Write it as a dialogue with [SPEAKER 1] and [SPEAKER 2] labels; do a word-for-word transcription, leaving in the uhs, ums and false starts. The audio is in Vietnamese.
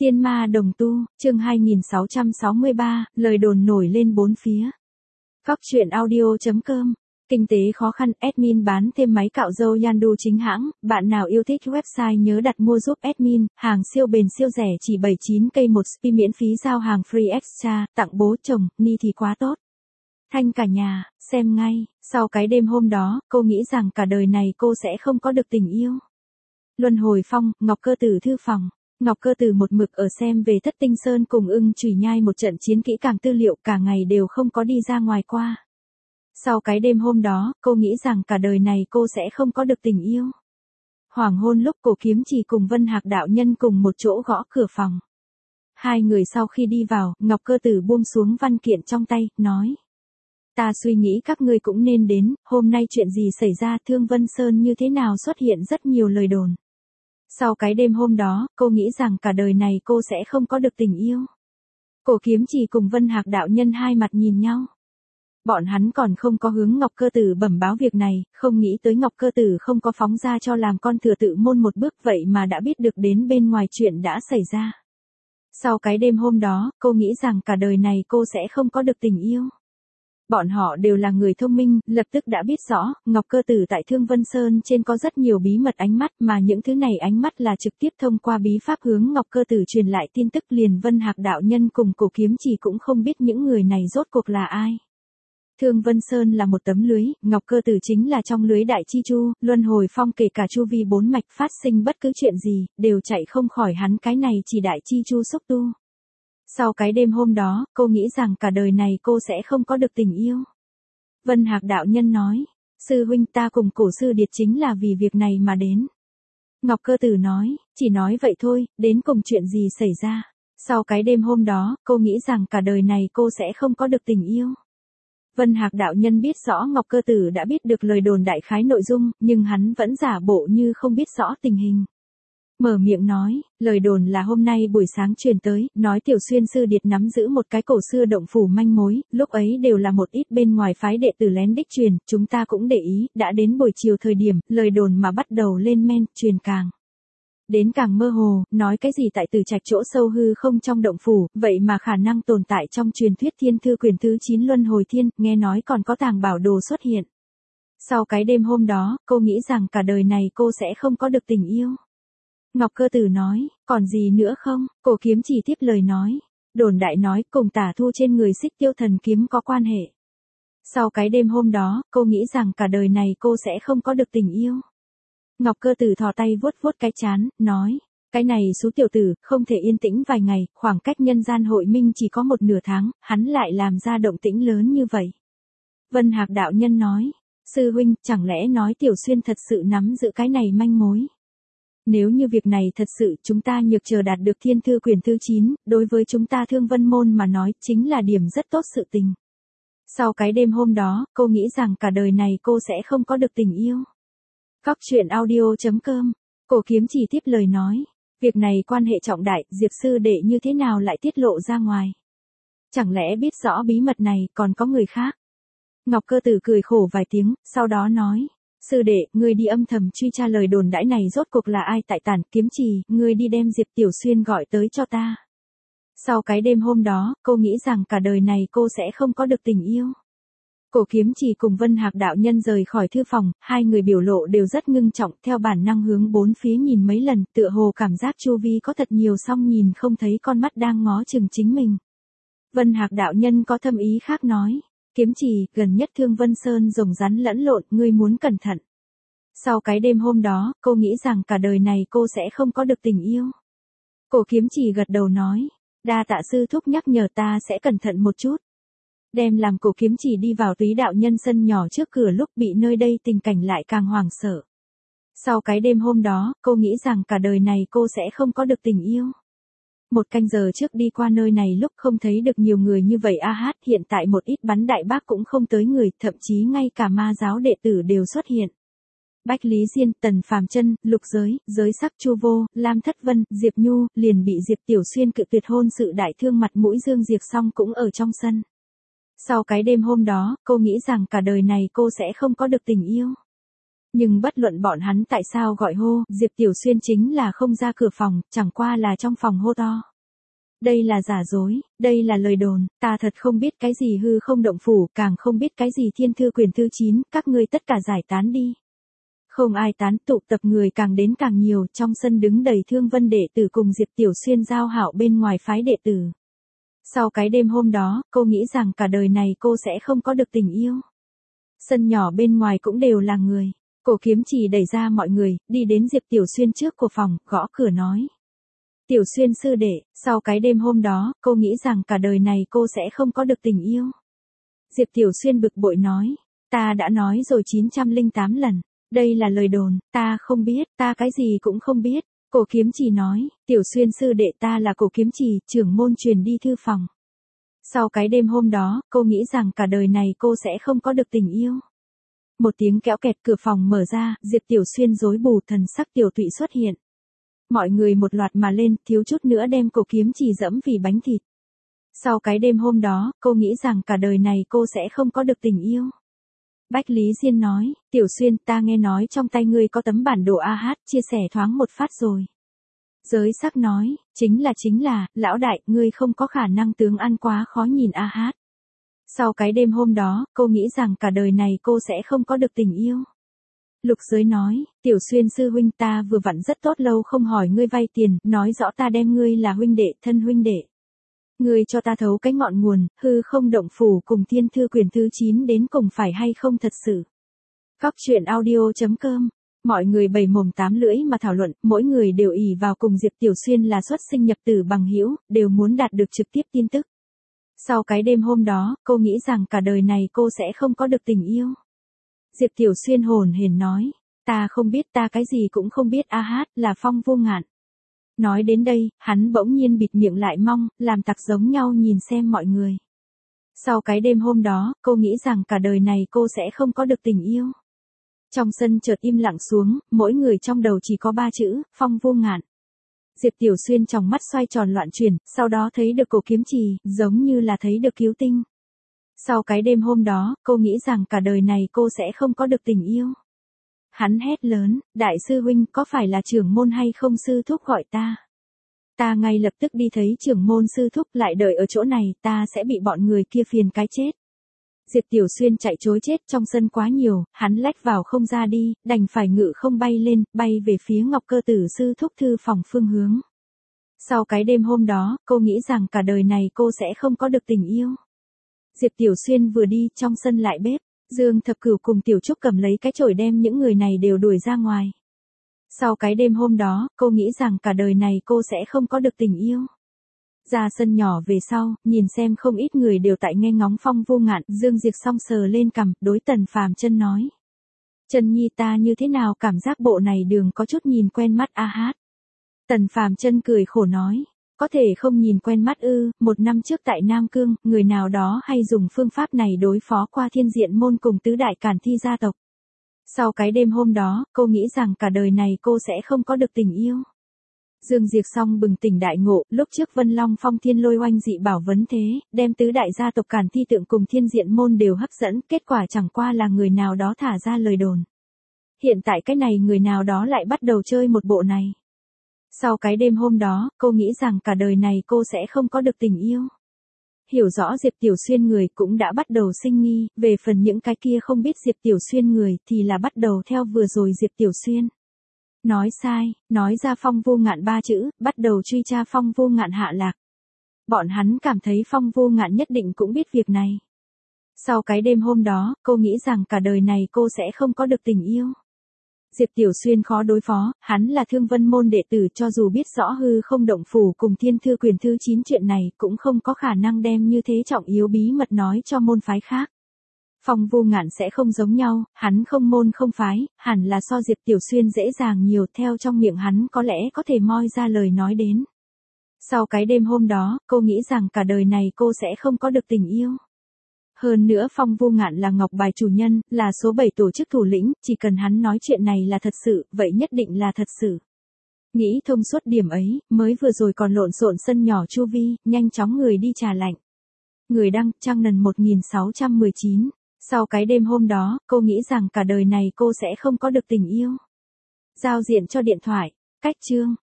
[SPEAKER 1] Tiên ma đồng tu, chương hai nghìn sáu trăm sáu mươi ba, lời đồn nổi lên bốn phía. Góc truyện audio.com. Kinh tế khó khăn, admin bán thêm máy cạo râu Yandu chính hãng, bạn nào yêu thích website nhớ đặt mua giúp admin, hàng siêu bền siêu rẻ chỉ bảy mươi chín cây một spi miễn phí giao hàng free extra, tặng bố chồng, ni thì quá tốt. Thanh cả nhà, xem ngay, sau cái đêm hôm đó, cô nghĩ rằng cả đời này cô sẽ không có được tình yêu. Luân hồi phong, Ngọc Cơ Tử thư phòng. Ngọc Cơ Tử một mực ở xem về Thất Tinh Sơn cùng Ưng Chùy Nhai một trận chiến kỹ càng tư liệu, cả ngày đều không có đi ra ngoài qua. Sau cái đêm hôm đó, cô nghĩ rằng cả đời này cô sẽ không có được tình yêu. Hoàng hôn lúc Cổ Kiếm Chỉ cùng Vân Hạc đạo nhân cùng một chỗ gõ cửa phòng. Hai người sau khi đi vào, Ngọc Cơ Tử buông xuống văn kiện trong tay, nói. Ta suy nghĩ các ngươi cũng nên đến, hôm nay chuyện gì xảy ra, Thương Vân Sơn như thế nào xuất hiện rất nhiều lời đồn. Sau cái đêm hôm đó, cô nghĩ rằng cả đời này cô sẽ không có được tình yêu. Cổ Kiếm Chỉ cùng Vân Hạc đạo nhân hai mặt nhìn nhau. Bọn hắn còn không có hướng Ngọc Cơ Tử bẩm báo việc này, không nghĩ tới Ngọc Cơ Tử không có phóng ra cho làm con thừa tự môn một bước, vậy mà đã biết được đến bên ngoài chuyện đã xảy ra. Sau cái đêm hôm đó, cô nghĩ rằng cả đời này cô sẽ không có được tình yêu. Bọn họ đều là người thông minh, lập tức đã biết rõ, Ngọc Cơ Tử tại Thương Vân Sơn trên có rất nhiều bí mật ánh mắt, mà những thứ này ánh mắt là trực tiếp thông qua bí pháp hướng Ngọc Cơ Tử truyền lại tin tức. Liền Vân Hạc đạo nhân cùng Cổ Kiếm Chỉ cũng không biết những người này rốt cuộc là ai. Thương Vân Sơn là một tấm lưới, Ngọc Cơ Tử chính là trong lưới đại chi chu, luân hồi phong kể cả chu vi bốn mạch phát sinh bất cứ chuyện gì, đều chạy không khỏi hắn, cái này chỉ đại chi chu xúc tu. Sau cái đêm hôm đó, cô nghĩ rằng cả đời này cô sẽ không có được tình yêu. Vân Hạc đạo nhân nói, sư huynh ta cùng Cổ sư điệt chính là vì việc này mà đến. Ngọc Cơ Tử nói, chỉ nói vậy thôi, đến cùng chuyện gì xảy ra. Sau cái đêm hôm đó, cô nghĩ rằng cả đời này cô sẽ không có được tình yêu. Vân Hạc đạo nhân biết rõ Ngọc Cơ Tử đã biết được lời đồn đại khái nội dung, nhưng hắn vẫn giả bộ như không biết rõ tình hình. Mở miệng nói, lời đồn là hôm nay buổi sáng truyền tới, nói Tiểu Xuyên sư điệt nắm giữ một cái cổ xưa động phủ manh mối, lúc ấy đều là một ít bên ngoài phái đệ tử lén đích truyền, chúng ta cũng để ý, đã đến buổi chiều thời điểm, lời đồn mà bắt đầu lên men, truyền càng. Đến càng mơ hồ, nói cái gì tại Tử Trạch chỗ sâu hư không trong động phủ, vậy mà khả năng tồn tại trong truyền thuyết Thiên Thư quyển thứ chín Luân Hồi Thiên, nghe nói còn có tàng bảo đồ xuất hiện. Sau cái đêm hôm đó, cô nghĩ rằng cả đời này cô sẽ không có được tình yêu. Ngọc Cơ Tử nói, còn gì nữa không? Cổ Kiếm Chỉ tiếp lời nói, đồn đại nói cùng tả thu trên người Xích Tiêu thần kiếm có quan hệ. Sau cái đêm hôm đó, cô nghĩ rằng cả đời này cô sẽ không có được tình yêu. Ngọc Cơ Tử thò tay vuốt vuốt cái trán, nói, cái này số tiểu tử, không thể yên tĩnh vài ngày, khoảng cách nhân gian hội minh chỉ có một nửa tháng, hắn lại làm ra động tĩnh lớn như vậy. Vân Hạc đạo nhân nói, sư huynh, chẳng lẽ nói Tiểu Xuyên thật sự nắm giữ cái này manh mối? Nếu như việc này thật sự, chúng ta nhược chờ đạt được Thiên Thư quyển thứ chín, đối với chúng ta Thương Vân môn mà nói, chính là điểm rất tốt sự tình. Sau cái đêm hôm đó, cô nghĩ rằng cả đời này cô sẽ không có được tình yêu. Góc truyện audio.com. Cổ Kiếm Chỉ tiếp lời nói, việc này quan hệ trọng đại, Diệp sư đệ như thế nào lại tiết lộ ra ngoài? Chẳng lẽ biết rõ bí mật này, còn có người khác? Ngọc Cơ Tử cười khổ vài tiếng, sau đó nói, sư đệ, ngươi đi âm thầm truy tra lời đồn đãi này rốt cuộc là ai tại Tản Kiếm Trì, ngươi đi đem Diệp Tiểu Xuyên gọi tới cho ta. Sau cái đêm hôm đó, cô nghĩ rằng cả đời này cô sẽ không có được tình yêu. Cổ Kiếm Chỉ cùng Vân Hạc đạo nhân rời khỏi thư phòng, hai người biểu lộ đều rất ngưng trọng, theo bản năng hướng bốn phía nhìn mấy lần, tựa hồ cảm giác chu vi có thật nhiều song nhìn không thấy con mắt đang ngó chừng chính mình. Vân Hạc đạo nhân có thâm ý khác nói, Kiếm Chỉ, gần nhất Thương Vân Sơn rồng rắn lẫn lộn, ngươi muốn cẩn thận. Sau cái đêm hôm đó, cô nghĩ rằng cả đời này cô sẽ không có được tình yêu. Cổ Kiếm Chỉ gật đầu nói, đa tạ sư thúc nhắc nhở, ta sẽ cẩn thận một chút. Đem làm Cổ Kiếm Chỉ đi vào Túy đạo nhân sân nhỏ trước cửa lúc bị nơi đây tình cảnh lại càng hoảng sợ. Sau cái đêm hôm đó, cô nghĩ rằng cả đời này cô sẽ không có được tình yêu. Một canh giờ trước đi qua nơi này lúc không thấy được nhiều người như vậy a hát, hiện tại một ít bắn đại bác cũng không tới người, thậm chí ngay cả ma giáo đệ tử đều xuất hiện. Bách Lý Diên, Tần Phàm Chân, Lục Giới, Giới Sắc Chu Vô, Lam Thất Vân, Diệp Nhu, liền bị Diệp Tiểu Xuyên cự tuyệt hôn sự đại thương mặt mũi Dương Diệp Song cũng ở trong sân. Sau cái đêm hôm đó, cô nghĩ rằng cả đời này cô sẽ không có được tình yêu. Nhưng bất luận bọn hắn tại sao gọi hô, Diệp Tiểu Xuyên chính là không ra cửa phòng, chẳng qua là trong phòng hô to. Đây là giả dối, đây là lời đồn, ta thật không biết cái gì hư không động phủ, càng không biết cái gì thiên thư quyền thư chín, các ngươi tất cả giải tán đi. Không ai tán, tụ tập người càng đến càng nhiều, trong sân đứng đầy Thương Vân đệ tử cùng Diệp Tiểu Xuyên giao hảo bên ngoài phái đệ tử. Sau cái đêm hôm đó, cô nghĩ rằng cả đời này cô sẽ không có được tình yêu. Sân nhỏ bên ngoài cũng đều là người. Cổ Kiếm Chỉ đẩy ra mọi người, đi đến Diệp Tiểu Xuyên trước của phòng, gõ cửa nói. Tiểu Xuyên sư đệ, sau cái đêm hôm đó, cô nghĩ rằng cả đời này cô sẽ không có được tình yêu. Diệp Tiểu Xuyên bực bội nói, ta đã nói rồi chín trăm lẻ tám lần, đây là lời đồn, ta không biết, ta cái gì cũng không biết. Cổ Kiếm Chỉ nói, Tiểu Xuyên sư đệ ta là Cổ Kiếm Chỉ, trưởng môn truyền đi thư phòng. Sau cái đêm hôm đó, cô nghĩ rằng cả đời này cô sẽ không có được tình yêu. Một tiếng kéo kẹt, cửa phòng mở ra, Diệp Tiểu Xuyên rối bù, thần sắc tiểu tụy xuất hiện. Mọi người một loạt mà lên, thiếu chút nữa đem Cổ Kiếm Chỉ dẫm vì bánh thịt. Sau cái đêm hôm đó, cô nghĩ rằng cả đời này cô sẽ không có được tình yêu. Bách Lý Diên nói, Tiểu Xuyên, ta nghe nói trong tay ngươi có tấm bản đồ a hát, chia sẻ thoáng một phát rồi. Giới sắc nói, chính là chính là, lão đại, ngươi không có khả năng tướng ăn quá khó nhìn a hát. Sau cái đêm hôm đó, cô nghĩ rằng cả đời này cô sẽ không có được tình yêu. Lục Giới nói, Tiểu Xuyên sư huynh, ta vừa vặn rất tốt lâu không hỏi ngươi vay tiền, nói rõ ta đem ngươi là huynh đệ, thân huynh đệ. Ngươi cho ta thấu cái ngọn nguồn, hư không động phủ cùng thiên thư quyền thứ chín đến cùng phải hay không thật sự. Góc truyện audio chấm com. Mọi người bảy mồm tám lưỡi mà thảo luận, mỗi người đều ỷ vào cùng Diệp Tiểu Xuyên là xuất sinh nhập tử bằng hữu, đều muốn đạt được trực tiếp tin tức. Sau cái đêm hôm đó, cô nghĩ rằng cả đời này cô sẽ không có được tình yêu. Diệp Tiểu Xuyên hồn hển nói, ta không biết, ta cái gì cũng không biết, a hát, là Phong Vô Ngạn. Nói đến đây, hắn bỗng nhiên bịt miệng lại, mong, làm tặc giống nhau nhìn xem mọi người. Sau cái đêm hôm đó, cô nghĩ rằng cả đời này cô sẽ không có được tình yêu. Trong sân chợt im lặng xuống, mỗi người trong đầu chỉ có ba chữ, Phong Vô Ngạn. Diệp Tiểu Xuyên trong mắt xoay tròn loạn chuyển, sau đó thấy được Cổ Kiếm Chỉ, giống như là thấy được cứu tinh. Sau cái đêm hôm đó, cô nghĩ rằng cả đời này cô sẽ không có được tình yêu. Hắn hét lớn, đại sư huynh, có phải là trưởng môn hay không, sư thúc gọi ta? Ta ngay lập tức đi thấy trưởng môn sư thúc, lại đợi ở chỗ này, ta sẽ bị bọn người kia phiền cái chết. Diệp Tiểu Xuyên chạy trối chết, trong sân quá nhiều, hắn lách vào không ra đi, đành phải ngự không bay lên, bay về phía Ngọc Cơ Tử sư thúc thư phòng phương hướng. Sau cái đêm hôm đó, cô nghĩ rằng cả đời này cô sẽ không có được tình yêu. Diệp Tiểu Xuyên vừa đi, trong sân lại bếp, Dương Thập Cửu cùng Tiểu Trúc cầm lấy cái chổi đem những người này đều đuổi ra ngoài. Sau cái đêm hôm đó, cô nghĩ rằng cả đời này cô sẽ không có được tình yêu. Ra sân nhỏ về sau, nhìn xem không ít người đều tại nghe ngóng Phong Vô Ngạn, Dương Diệp song sờ lên cằm, đối Tần Phàm Chân nói. Chân nhi, ta như thế nào cảm giác bộ này đường có chút nhìn quen mắt a hát. Tần Phàm Chân cười khổ nói, có thể không nhìn quen mắt ư, một năm trước tại Nam Cương, người nào đó hay dùng phương pháp này đối phó qua Thiên Diện môn cùng tứ đại Càn Thi gia tộc. Sau cái đêm hôm đó, cô nghĩ rằng cả đời này cô sẽ không có được tình yêu. Dương Diệp song bừng tỉnh đại ngộ, lúc trước Vân Long Phong Thiên Lôi oanh dị bảo vấn thế, đem tứ đại gia tộc Càn Thi tượng cùng Thiên Diện môn đều hấp dẫn, kết quả chẳng qua là người nào đó thả ra lời đồn. Hiện tại cái này người nào đó lại bắt đầu chơi một bộ này. Sau cái đêm hôm đó, cô nghĩ rằng cả đời này cô sẽ không có được tình yêu. Hiểu rõ Diệp Tiểu Xuyên người cũng đã bắt đầu sinh nghi, về phần những cái kia không biết Diệp Tiểu Xuyên người thì là bắt đầu theo vừa rồi Diệp Tiểu Xuyên. Nói sai, nói ra Phong Vô Ngạn ba chữ, bắt đầu truy tra Phong Vô Ngạn hạ lạc. Bọn hắn cảm thấy Phong Vô Ngạn nhất định cũng biết việc này. Sau cái đêm hôm đó, cô nghĩ rằng cả đời này cô sẽ không có được tình yêu. Diệp Tiểu Xuyên khó đối phó, hắn là Thương Vân môn đệ tử, cho dù biết rõ hư không động phủ cùng thiên thư quyền thứ chín chuyện này cũng không có khả năng đem như thế trọng yếu bí mật nói cho môn phái khác. Phong Vô Ngạn sẽ không giống nhau, hắn không môn không phái, hẳn là so Diệp Tiểu Xuyên dễ dàng nhiều, theo trong miệng hắn có lẽ có thể moi ra lời nói đến. Sau cái đêm hôm đó, cô nghĩ rằng cả đời này cô sẽ không có được tình yêu. Hơn nữa Phong Vô Ngạn là ngọc bài chủ nhân, là số bảy tổ chức thủ lĩnh, chỉ cần hắn nói chuyện này là thật sự, vậy nhất định là thật sự. Nghĩ thông suốt điểm ấy, mới vừa rồi còn lộn xộn sân nhỏ chu vi, nhanh chóng người đi trà lạnh. Người đăng, Trang Nần một nghìn sáu trăm mười chín. Sau cái đêm hôm đó, cô nghĩ rằng cả đời này cô sẽ không có được tình yêu. Giao diện cho điện thoại, cách chương.